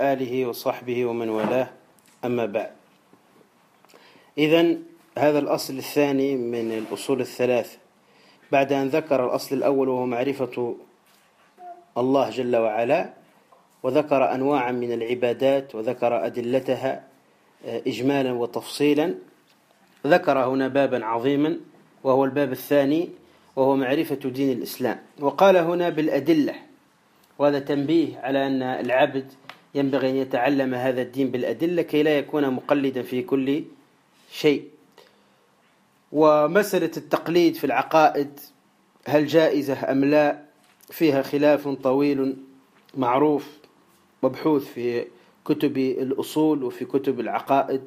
آله وصحبه ومن والاه، أما بعد. إذن هذا الأصل الثاني من الأصول الثلاث، بعد أن ذكر الأصل الأول وهو معرفة الله جل وعلا، وذكر أنواعا من العبادات وذكر أدلتها إجمالا وتفصيلا، ذكر هنا بابا عظيما وهو الباب الثاني، وهو معرفة دين الإسلام. وقال هنا بالأدلة، وهذا تنبيه على أن العبد ينبغي أن يتعلم هذا الدين بالأدلة كي لا يكون مقلدا في كل شيء. ومسألة التقليد في العقائد هل جائزة أم لا، فيها خلاف طويل معروف مبحوث في كتب الأصول وفي كتب العقائد.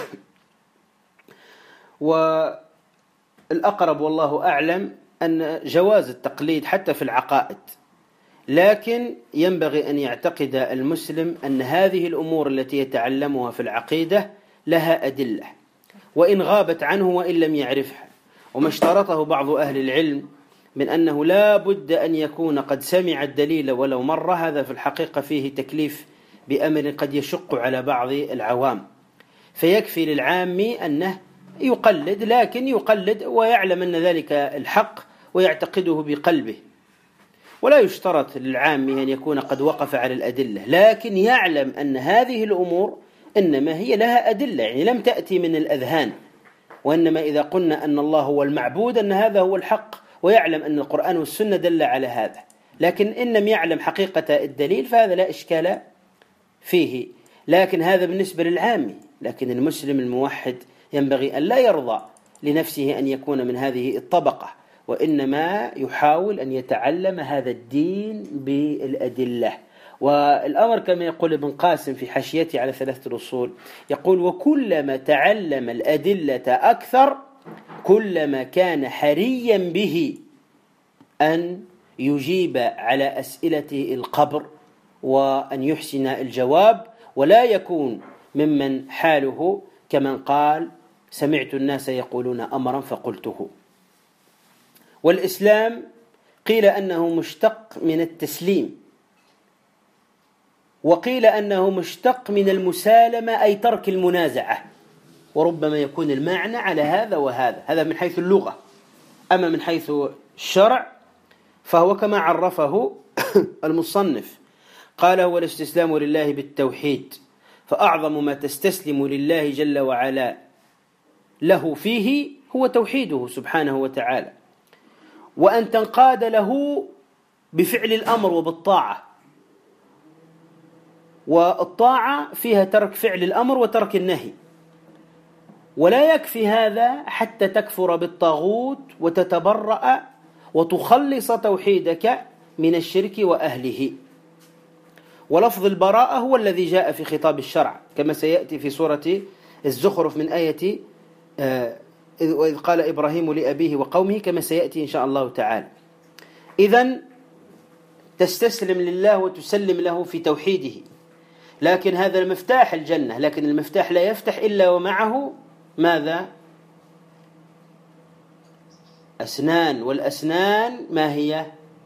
والأقرب والله أعلم أن جواز التقليد حتى في العقائد، لكن ينبغي أن يعتقد المسلم أن هذه الأمور التي يتعلمها في العقيدة لها أدلة، وإن غابت عنه وإن لم يعرفها. وما اشترطه بعض أهل العلم من أنه لا بد أن يكون قد سمع الدليل ولو مرة، هذا في الحقيقة فيه تكليف بأمر قد يشق على بعض العوام، فيكفي للعام أنه يقلد، لكن يقلد ويعلم أن ذلك الحق ويعتقده بقلبه. ولا يشترط للعام أن يكون قد وقف على الأدلة، لكن يعلم أن هذه الأمور إنما هي لها أدلة، يعني لم تأتي من الأذهان، وإنما إذا قلنا أن الله هو المعبود أن هذا هو الحق، ويعلم أن القرآن والسنة دل على هذا. لكن إن لم يعلم حقيقة الدليل فهذا لا إشكال فيه، لكن هذا بالنسبة للعام. لكن المسلم الموحد ينبغي أن لا يرضى لنفسه أن يكون من هذه الطبقة، وإنما يحاول أن يتعلم هذا الدين بالأدلة. والأمر كما يقول ابن قاسم في حاشيته على ثلاثة الأصول، يقول: وكلما تعلم الأدلة أكثر كلما كان حريا به أن يجيب على أسئلة القبر وأن يحسن الجواب، ولا يكون ممن حاله كمن قال: سمعت الناس يقولون أمرا فقلته. والإسلام قيل أنه مشتق من التسليم، وقيل أنه مشتق من المسالمة أي ترك المنازعة، وربما يكون المعنى على هذا وهذا، هذا من حيث اللغة. أما من حيث الشرع فهو كما عرفه المصنف، قال: هو الاستسلام لله بالتوحيد، فأعظم ما تستسلم لله جل وعلا له فيه هو توحيده سبحانه وتعالى، وأن تنقاد له بفعل الأمر وبالطاعة، والطاعة فيها ترك فعل الأمر وترك النهي. ولا يكفي هذا حتى تكفر بالطاغوت وتتبرأ وتخلص توحيدك من الشرك وأهله. ولفظ البراءة هو الذي جاء في خطاب الشرع، كما سيأتي في سورة الزخرف من آية وإذ قال إبراهيم لأبيه وقومه، كما سيأتي إن شاء الله تعالى. إذن تستسلم لله وتسلم له في توحيده، لكن هذا المفتاح الجنة، لكن المفتاح لا يفتح إلا ومعه ماذا؟ أسنان. والأسنان ما هي؟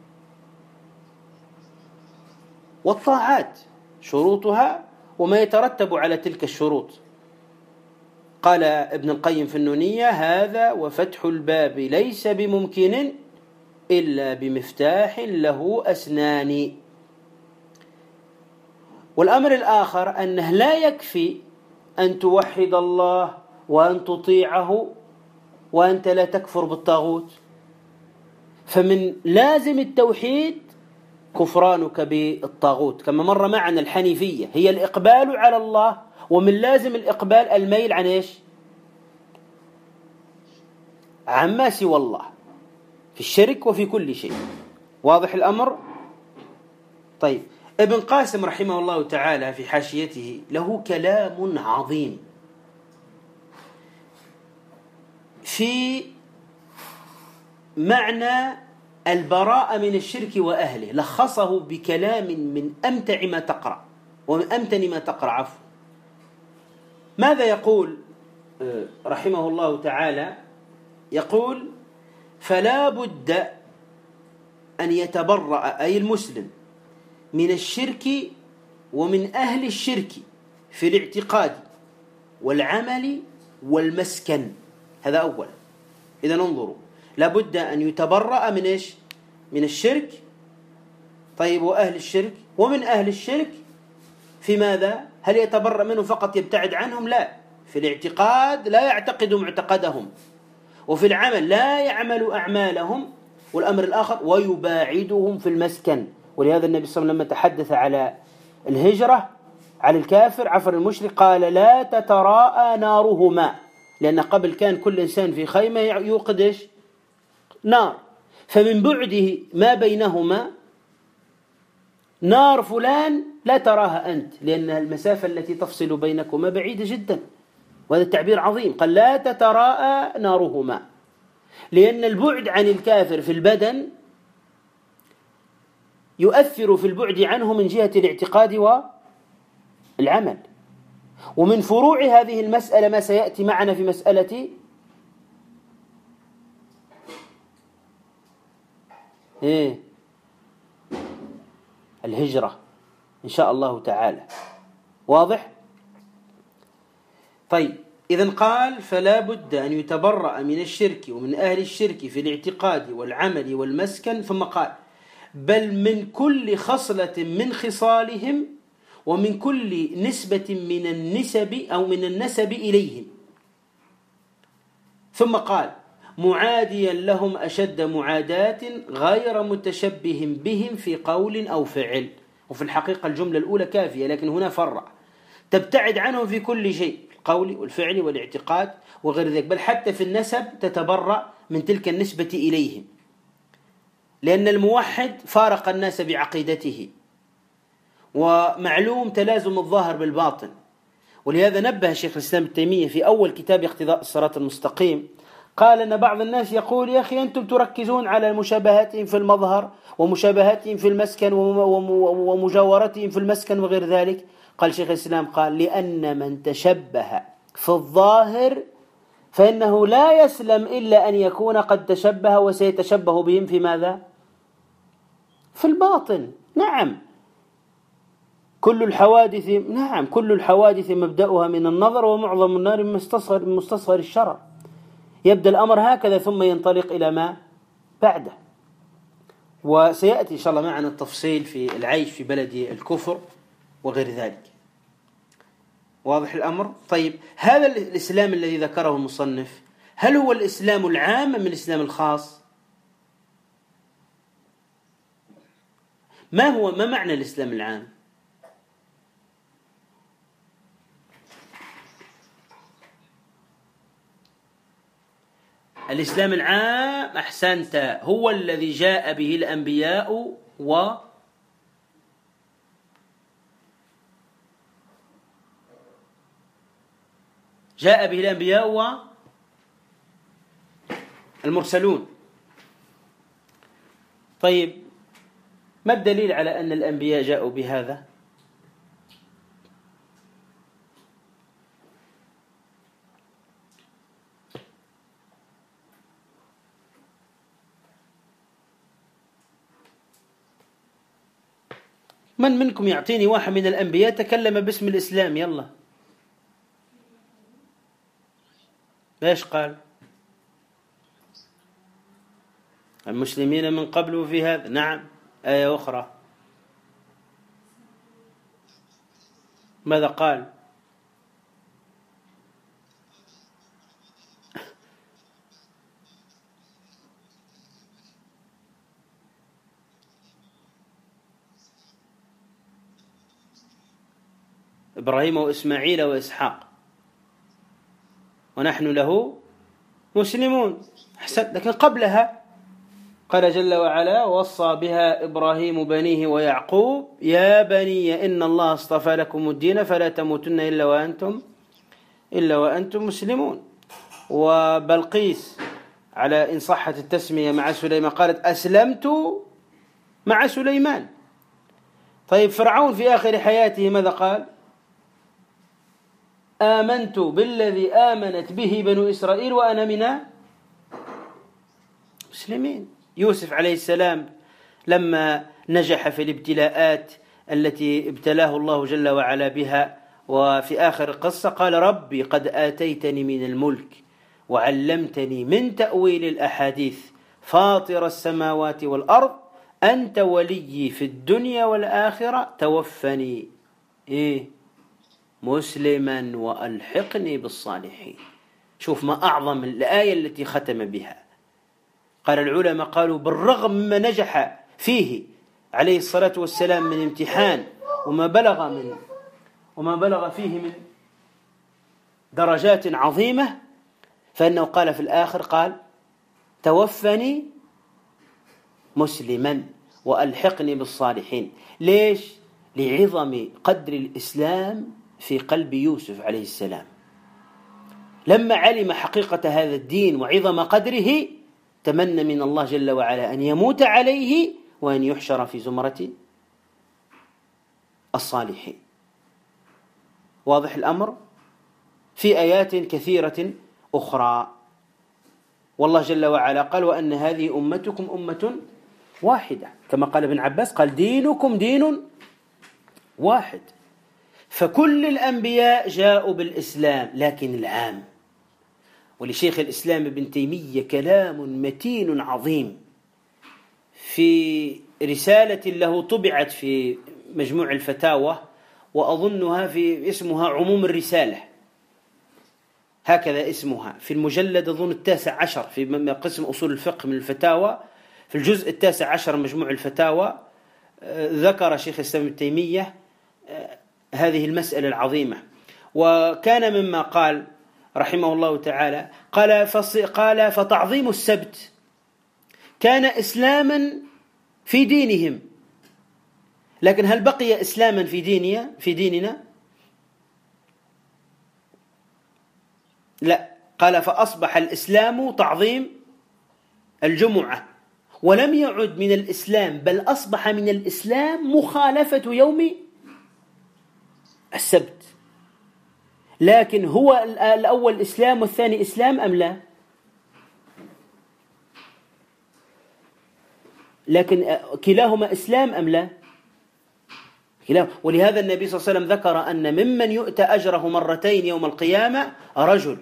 والطاعات شروطها وما يترتب على تلك الشروط. قال ابن القيم في النونية: هذا وفتح الباب ليس بممكن إلا بمفتاح له أسنان. والأمر الآخر أنه لا يكفي أن توحد الله وأن تطيعه وأنت لا تكفر بالطاغوت، فمن لازم التوحيد كفرانك بالطاغوت، كما مر معنا الحنيفية هي الإقبال على الله، ومن لازم الإقبال الميل عن إيش؟ عما سوى الله في الشرك وفي كل شيء. واضح الأمر؟ طيب، ابن قاسم رحمه الله تعالى في حاشيته له كلام عظيم في معنى البراءة من الشرك وأهله، لخصه بكلام من أمتع ما تقرأ ومن أمتن ما تقرأ عفوا. ماذا يقول رحمه الله تعالى؟ يقول: فلا بد أن يتبرأ أي المسلم من الشرك ومن أهل الشرك في الاعتقاد والعمل والمسكن. هذا أولا. إذا انظروا، لابد أن يتبرأ من إيش؟ من الشرك. طيب، وأهل الشرك، ومن أهل الشرك في ماذا؟ هل يتبرأ منهم فقط يبتعد عنهم؟ لا، في الاعتقاد لا يعتقد معتقدهم، وفي العمل لا يعمل أعمالهم، والأمر الآخر ويباعدهم في المسكن. ولهذا النبي صلى الله عليه وسلم لما تحدث على الهجرة على الكافر عفر المشرك قال لا تتراءى نارهما، لأن قبل كان كل إنسان في خيمة يوقد إيش؟ نار، فمن بعده ما بينهما نار فلان لا تراها أنت، لأن المسافة التي تفصل بينكما بعيدة جدا، وهذا التعبير عظيم. قال لا تتراءى نارهما، لأن البعد عن الكافر في البدن يؤثر في البعد عنه من جهة الاعتقاد والعمل. ومن فروع هذه المسألة ما سيأتي معنا في مسألة الهجرة إن شاء الله تعالى. واضح؟ طيب، إذن قال فلا بد أن يتبرأ من الشرك ومن أهل الشرك في الاعتقاد والعمل والمسكن. ثم قال بل من كل خصلة من خصالهم ومن كل نسبة من النسب أو من النسب إليهم. ثم قال معاديا لهم أشد معاداة غير متشبه بهم في قول أو فعل. وفي الحقيقة الجملة الأولى كافية، لكن هنا فرع، تبتعد عنهم في كل شيء، القول والفعل والاعتقاد وغير ذلك، بل حتى في النسب تتبرأ من تلك النسبة إليهم، لأن الموحد فارق الناس بعقيدته، ومعلوم تلازم الظاهر بالباطن. ولهذا نبه شيخ الإسلام ابن تيمية في أول كتاب اقتضاء الصراط المستقيم، قال أن بعض الناس يقول يا أخي أنتم تركزون على مشابهاتهم في المظهر ومشابهاتهم في المسكن ومجاورتهم في المسكن وغير ذلك. قال شيخ الإسلام قال لأن من تشبه في الظاهر فإنه لا يسلم إلا أن يكون قد تشبه وسيتشبه بهم في ماذا؟ في الباطن. نعم، كل الحوادث مبدأها من النظر، ومعظم النار من مستصغر الشرر. يبدأ الأمر هكذا ثم ينطلق إلى ما بعده. وسيأتي إن شاء الله معنا التفصيل في العيش في بلد الكفر وغير ذلك. واضح الأمر؟ طيب، هذا الإسلام الذي ذكره المصنف هل هو الإسلام العام أم الإسلام الخاص؟ ما معنى الإسلام العام؟ الإسلام العام أحسنت، هو الذي جاء به الأنبياء والمرسلون. طيب، ما الدليل على أن الأنبياء جاءوا بهذا؟ من منكم يعطيني واحد من الأنبياء تكلم باسم الإسلام؟ يلا. ايش قال؟ المسلمين من قبل في هذا. نعم. آية أخرى ماذا قال؟ إبراهيم وإسماعيل وإسحاق ونحن له مسلمون. أحسن. لكن قبلها قال جل وعلا وصى بها إبراهيم بنيه ويعقوب يا بني إن الله اصطفى لكم الدين فلا تموتن إلا وأنتم مسلمون. وبلقيس على إن صحت التسمية مع سليمان قالت أسلمت مع سليمان. طيب، فرعون في آخر حياته ماذا قال؟ آمنت بالذي آمنت به بنو إسرائيل وأنا من المسلمين. يوسف عليه السلام لما نجح في الابتلاءات التي ابتلاه الله جل وعلا بها. وفي آخر القصة قال: ربي قد آتيتني من الملك وعلمتني من تأويل الأحاديث فاطر السماوات والأرض أنت ولي في الدنيا والآخرة توفني مسلما وألحقني بالصالحين. شوف ما أعظم الآية التي ختم بها. قال العلماء قالوا: بالرغم مما نجح فيه عليه الصلاة والسلام من امتحان وما بلغ فيه من درجات عظيمة، فإنه قال في الآخر قال: توفني مسلما وألحقني بالصالحين. ليش؟ لعظم قدر الإسلام في قلب يوسف عليه السلام. لما علم حقيقة هذا الدين وعظم قدره تمنى من الله جل وعلا أن يموت عليه وأن يحشر في زمرة الصالحين. واضح الأمر؟ في آيات كثيرة أخرى. والله جل وعلا قال: وأن هذه أمتكم أمة واحدة، كما قال ابن عباس قال: دينكم دين واحد. فكل الأنبياء جاءوا بالإسلام، لكن العام. ولشيخ الإسلام ابن تيمية كلام متين عظيم في رسالة له طبعت في مجموع الفتاوى، وأظنها في اسمها عموم الرسالة، هكذا اسمها، في المجلد أظن 19 في قسم أصول الفقه من الفتاوى، في الجزء 19 مجموع الفتاوى، ذكر شيخ الإسلام ابن تيمية هذه المسألة العظيمة. وكان مما قال رحمه الله تعالى قال: فتعظيم السبت كان إسلاما في دينهم، لكن هل بقي إسلاما في ديننا؟ لا. قال: فأصبح الإسلام تعظيم الجمعة، ولم يعد من الإسلام، بل أصبح من الإسلام مخالفة يوم السبت. لكن هو الأول إسلام والثاني إسلام أم لا؟ لكن كلاهما إسلام أم لا؟ كلاهما. ولهذا النبي صلى الله عليه وسلم ذكر أن ممن يؤتى أجره مرتين يوم القيامة رجل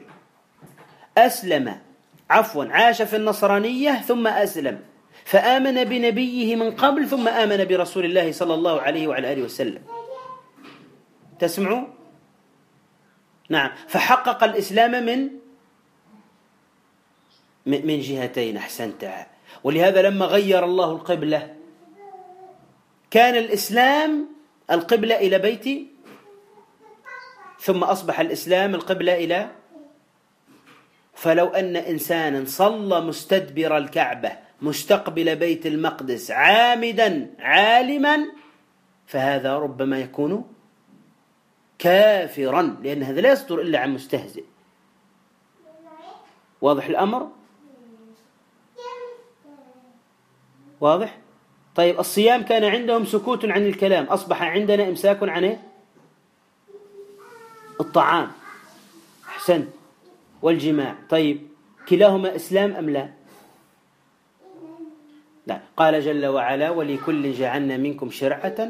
عاش في النصرانية ثم أسلم، فآمن بنبيه من قبل ثم آمن برسول الله صلى الله عليه وعلى آله وسلم. تسمعوا؟ نعم. فحقق الإسلام من جهتين. أحسنت. ولهذا لما غير الله القبلة كان الإسلام القبلة إلى بيتي، ثم أصبح الإسلام القبلة إلى. فلو أن إنسانا صلى مستدبر الكعبة مستقبل بيت المقدس عامدا عالما، فهذا ربما يكون كافرا، لأن هذا لا يصدر إلا عن مستهزئ. واضح الأمر؟ واضح؟ طيب، الصيام كان عندهم سكوت عن الكلام، أصبح عندنا إمساك عن الطعام. أحسنت. والجماع. طيب، كلاهما إسلام أم لا؟ لا. قال جل وعلا: ولكل جعلنا منكم شرعة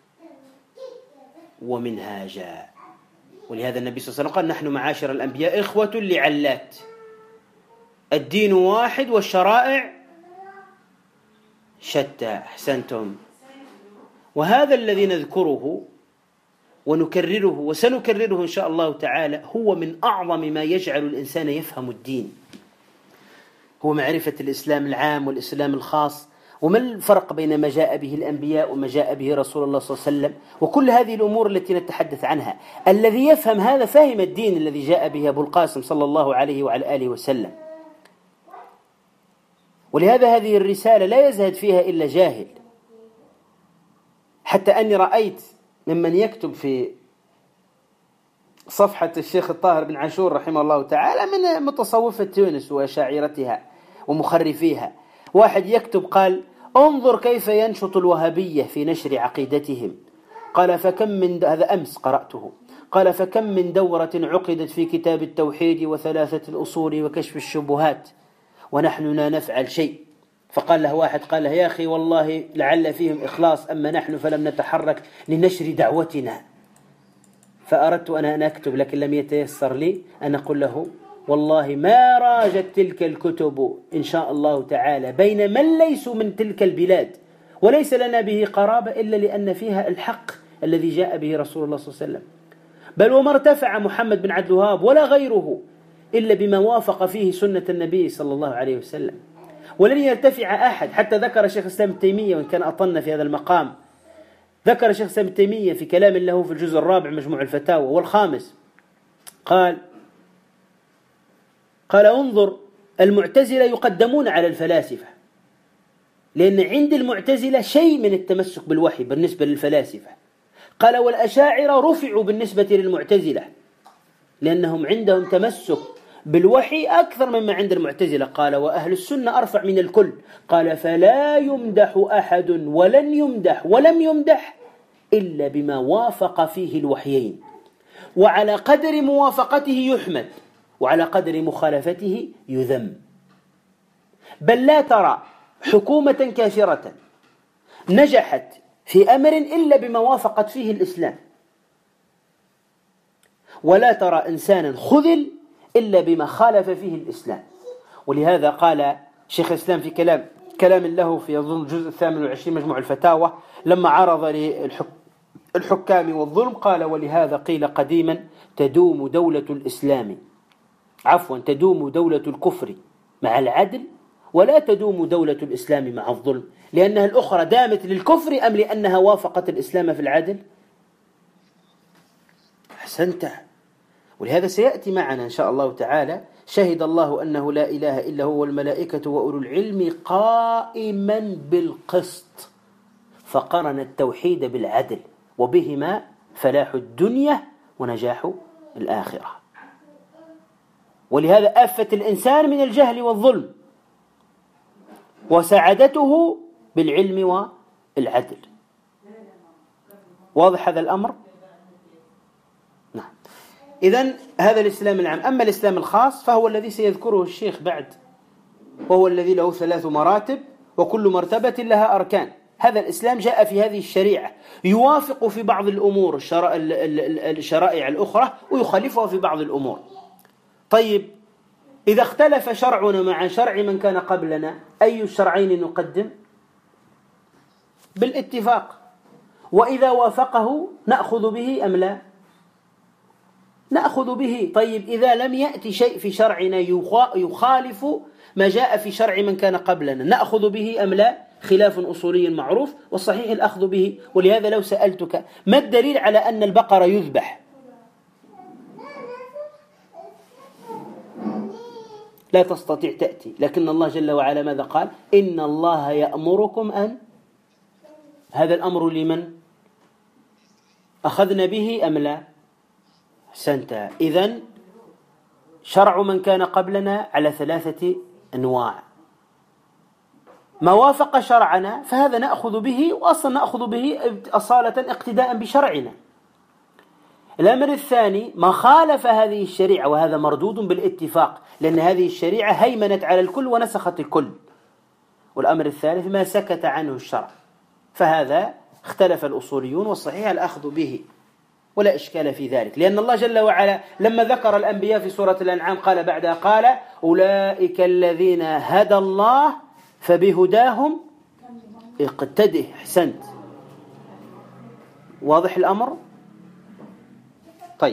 ومنهاجا. ولهذا النبي صلى الله عليه وسلم قال: نحن معاشر الأنبياء إخوة لعلات، الدين واحد والشرائع شتى. أحسنتم. وهذا الذي نذكره ونكرره وسنكرره إن شاء الله تعالى هو من أعظم ما يجعل الإنسان يفهم الدين، هو معرفة الإسلام العام والإسلام الخاص، وما الفرق بين ما جاء به الأنبياء وما جاء به رسول الله صلى الله عليه وسلم، وكل هذه الأمور التي نتحدث عنها. الذي يفهم هذا فهم الدين الذي جاء به أبو القاسم صلى الله عليه وعلى آله وسلم. ولهذا هذه الرسالة لا يزهد فيها إلا جاهل. حتى أني رأيت ممن يكتب في صفحة الشيخ الطاهر بن عاشور رحمه الله تعالى من متصوفة تونس وشاعرتها ومخرفيها، واحد يكتب قال: انظر كيف ينشط الوهابية في نشر عقيدتهم. قال: فكم من هذا أمس قرأته. قال: فكم من دورة عقدت في كتاب التوحيد وثلاثة الأصول وكشف الشبهات ونحن لا نفعل شيء. فقال له واحد قال له: يا أخي والله لعل فيهم إخلاص، أما نحن فلم نتحرك لنشر دعوتنا. فأردت أنا أن أكتب لكن لم يتيسر لي أن أقول له: والله ما راجت تلك الكتب إن شاء الله تعالى بين من ليسوا من تلك البلاد وليس لنا به قرابة إلا لأن فيها الحق الذي جاء به رسول الله صلى الله عليه وسلم. بل وما ارتفع محمد بن عبد الوهاب ولا غيره إلا بما وافق فيه سنة النبي صلى الله عليه وسلم. ولن يرتفع أحد، حتى ذكر شيخ الإسلام ابن تيمية، وإن كان أطلنا في هذا المقام، ذكر شيخ الإسلام ابن تيمية في كلام له في الجزء الرابع مجموع الفتاوى والخامس، قال انظر، المعتزلة يقدمون على الفلاسفة، لأن عند المعتزلة شيء من التمسك بالوحي بالنسبة للفلاسفة. قال والأشاعرة رفعوا بالنسبة للمعتزلة لأنهم عندهم تمسك بالوحي أكثر مما عند المعتزلة. قال وأهل السنة أرفع من الكل. قال فلا يمدح أحد ولن يمدح ولم يمدح إلا بما وافق فيه الوحيين، وعلى قدر موافقته يحمد وعلى قدر مخالفته يذم. بل لا ترى حكومة كافرة نجحت في أمر إلا بما وافقت فيه الإسلام، ولا ترى إنسانا خذل إلا بما خالف فيه الإسلام. ولهذا قال شيخ الإسلام في كلام له في أظن الجزء 28 مجموع الفتاوى لما عرض للحكام والظلم، قال ولهذا قيل قديما تدوم دولة دولة الكفر مع العدل ولا تدوم دولة الإسلام مع الظلم، لأنها الأخرى دامت للكفر أم لأنها وافقت الإسلام في العدل؟ أحسنت. ولهذا سيأتي معنا إن شاء الله تعالى شهد الله أنه لا إله إلا هو والملائكة وأولو العلم قائما بالقسط، فقرن التوحيد بالعدل وبهما فلاح الدنيا ونجاح الآخرة. ولهذا آفة الإنسان من الجهل والظلم وسعادته بالعلم والعدل. واضح هذا الأمر؟ نعم. إذن هذا الإسلام العام. أما الإسلام الخاص فهو الذي سيذكره الشيخ بعد، وهو الذي له 3 مراتب وكل مرتبة لها أركان. هذا الإسلام جاء في هذه الشريعة يوافق في بعض الأمور الشرائع الأخرى ويخالفها في بعض الأمور. طيب، إذا اختلف شرعنا مع شرع من كان قبلنا أي الشرعين نقدم؟ بالاتفاق. وإذا وافقه نأخذ به أم لا؟ نأخذ به. طيب، إذا لم يأتي شيء في شرعنا يخالف ما جاء في شرع من كان قبلنا نأخذ به أم لا؟ خلاف أصولي معروف، والصحيح الأخذ به. ولهذا لو سألتك ما الدليل على أن البقر يذبح؟ لا تستطيع تأتي، لكن الله جل وعلا ماذا قال؟ إن الله يأمركم أن. هذا الأمر لمن؟ أخذنا به أم لا؟ أحسنت. إذن شرع من كان قبلنا على 3 أنواع. ما وافق شرعنا فهذا نأخذ به، وأصلا نأخذ به أصالة اقتداء بشرعنا. الأمر الثاني ما خالف هذه الشريعة، وهذا مردود بالاتفاق لأن هذه الشريعة هيمنت على الكل ونسخت الكل. والأمر الثالث ما سكت عنه الشرع، فهذا اختلف الأصوليون، والصحيح الأخذ به ولا إشكال في ذلك. لأن الله جل وعلا لما ذكر الأنبياء في سورة الأنعام قال بعدها قال أولئك الذين هدى الله فبهداهم اقتده. أحسنت. واضح الأمر؟ طيب،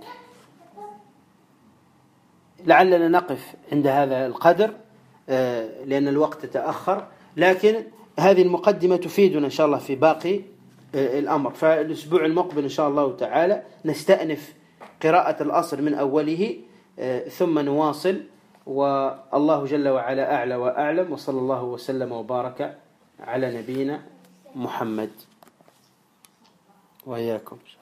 لعلنا نقف عند هذا القدر لأن الوقت تأخر، لكن هذه المقدمة تفيدنا إن شاء الله في باقي الأمر. فالأسبوع المقبل إن شاء الله تعالى نستأنف قراءة الأصل من أوله ثم نواصل. والله جل وعلا أعلى وأعلم، وصلى الله وسلم وبارك على نبينا محمد وإياكم.